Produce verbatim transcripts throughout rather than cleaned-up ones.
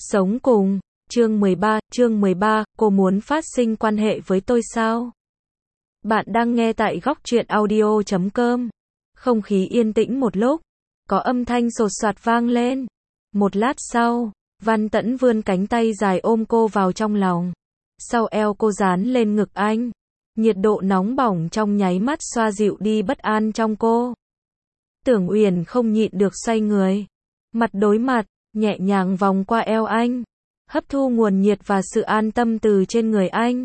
Sống cùng, chương mười ba, chương mười ba, cô muốn phát sinh quan hệ với tôi sao? Bạn đang nghe tại góc truyện audio chấm com. Không khí yên tĩnh một lúc, có âm thanh sột soạt vang lên. Một lát sau, Văn Tẫn vươn cánh tay dài ôm cô vào trong lòng. Sau eo cô dán lên ngực anh. Nhiệt độ nóng bỏng trong nháy mắt xoa dịu đi bất an trong cô. Tưởng Uyển không nhịn được xoay người. Mặt đối mặt, nhẹ nhàng vòng qua eo anh. Hấp thu nguồn nhiệt và sự an tâm từ trên người anh.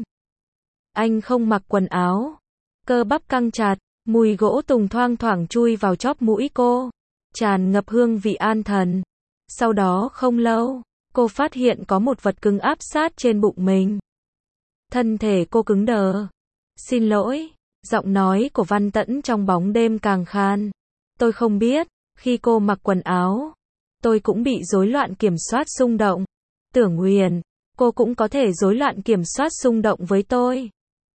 Anh không mặc quần áo. Cơ bắp căng chặt, mùi gỗ tùng thoang thoảng chui vào chóp mũi cô. Tràn ngập hương vị an thần. Sau đó không lâu, cô phát hiện có một vật cứng áp sát trên bụng mình. Thân thể cô cứng đờ. Xin lỗi, giọng nói của Văn Tẫn trong bóng đêm càng khan. Tôi không biết, khi cô mặc quần áo, tôi cũng bị rối loạn kiểm soát xung động. Tưởng Uyển, cô cũng có thể rối loạn kiểm soát xung động với tôi.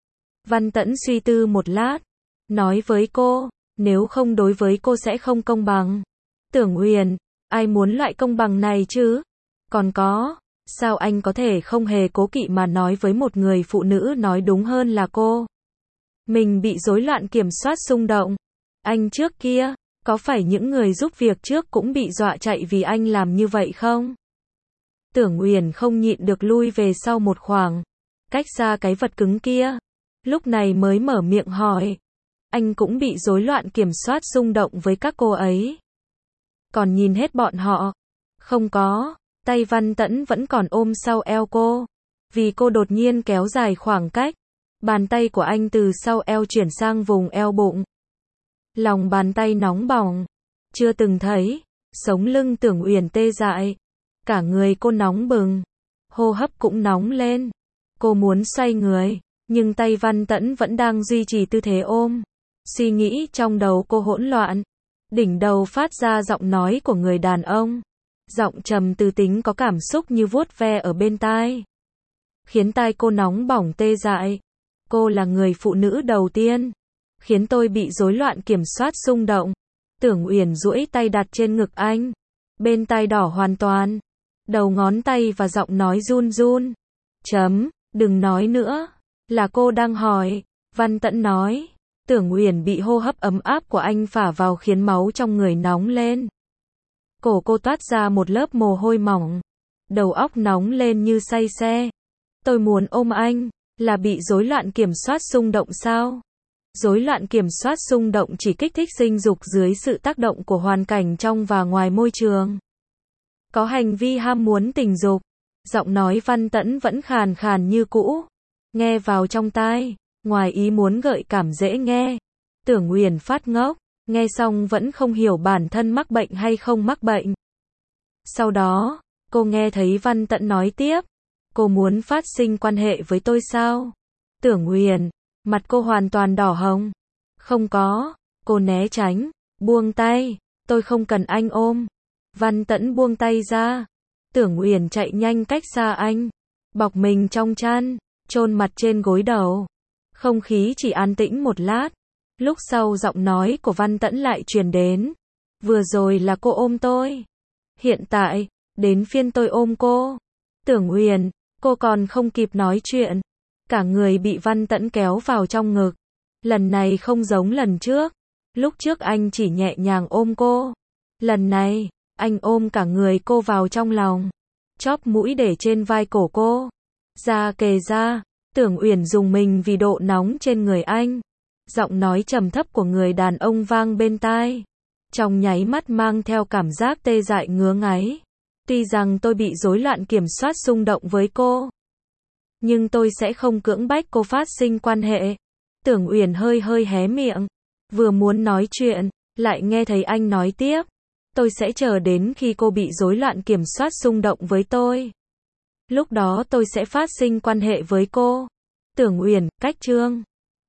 Văn Tẫn suy tư một lát, nói với cô, nếu không đối với cô sẽ không công bằng. Tưởng Uyển, ai muốn loại công bằng này chứ? Còn có, sao anh có thể không hề cố kỵ mà nói với một người phụ nữ, nói đúng hơn là cô. Mình bị rối loạn kiểm soát xung động. Anh trước kia, có phải những người giúp việc trước cũng bị dọa chạy vì anh làm như vậy không? Tưởng Uyển không nhịn được lui về sau một khoảng, cách xa cái vật cứng kia. Lúc này mới mở miệng hỏi. Anh cũng bị rối loạn kiểm soát xung động với các cô ấy. Còn nhìn hết bọn họ? Không có, tay Văn Tẫn vẫn còn ôm sau eo cô. Vì cô đột nhiên kéo dài khoảng cách, bàn tay của anh từ sau eo chuyển sang vùng eo bụng. Lòng bàn tay nóng bỏng, chưa từng thấy, sống lưng Tưởng Uyển tê dại. Cả người cô nóng bừng, hô hấp cũng nóng lên. Cô muốn xoay người, nhưng tay Văn Tẫn vẫn đang duy trì tư thế ôm. Suy nghĩ trong đầu cô hỗn loạn. Đỉnh đầu phát ra giọng nói của người đàn ông. Giọng trầm từ tính có cảm xúc như vuốt ve ở bên tai. Khiến tai cô nóng bỏng tê dại. Cô là người phụ nữ đầu tiên khiến tôi bị rối loạn kiểm soát xung động. Tưởng Uyển duỗi tay đặt trên ngực anh. Bên tai đỏ hoàn toàn. Đầu ngón tay và giọng nói run run. Chấm, đừng nói nữa. Là cô đang hỏi. Văn Tẫn nói. Tưởng Uyển bị hô hấp ấm áp của anh phả vào khiến máu trong người nóng lên. Cổ cô toát ra một lớp mồ hôi mỏng. Đầu óc nóng lên như say xe. Tôi muốn ôm anh. Là bị rối loạn kiểm soát xung động sao? Rối loạn kiểm soát xung động chỉ kích thích sinh dục dưới sự tác động của hoàn cảnh trong và ngoài môi trường. Có hành vi ham muốn tình dục. Giọng nói Văn Tẫn vẫn khàn khàn như cũ. Nghe vào trong tai, ngoài ý muốn gợi cảm dễ nghe. Tưởng Uyển phát ngốc, nghe xong vẫn không hiểu bản thân mắc bệnh hay không mắc bệnh. Sau đó, cô nghe thấy Văn Tẫn nói tiếp. Cô muốn phát sinh quan hệ với tôi sao? Tưởng Uyển, mặt cô hoàn toàn đỏ hồng. Không có, cô né tránh, buông tay, tôi không cần anh ôm. Văn Tẫn buông tay ra. Tưởng Uyển chạy nhanh cách xa anh, bọc mình trong chăn, chôn mặt trên gối đầu. Không khí chỉ an tĩnh một lát. Lúc sau giọng nói của Văn Tẫn lại truyền đến. Vừa rồi là cô ôm tôi. Hiện tại, đến phiên tôi ôm cô. Tưởng Uyển, cô còn không kịp nói chuyện. Cả người bị Văn Tẫn kéo vào trong ngực. Lần này không giống lần trước. Lúc trước anh chỉ nhẹ nhàng ôm cô. Lần này, anh ôm cả người cô vào trong lòng. Chóp mũi để trên vai cổ cô. Da kề da. Tưởng Uyển dùng mình vì độ nóng trên người anh. Giọng nói trầm thấp của người đàn ông vang bên tai. Trong nháy mắt mang theo cảm giác tê dại ngứa ngáy. Tuy rằng tôi bị rối loạn kiểm soát xung động với cô, nhưng tôi sẽ không cưỡng bách cô phát sinh quan hệ. Tưởng Uyển hơi hơi hé miệng. Vừa muốn nói chuyện, lại nghe thấy anh nói tiếp. Tôi sẽ chờ đến khi cô bị rối loạn kiểm soát xung động với tôi. Lúc đó tôi sẽ phát sinh quan hệ với cô. Tưởng Uyển, cách chương.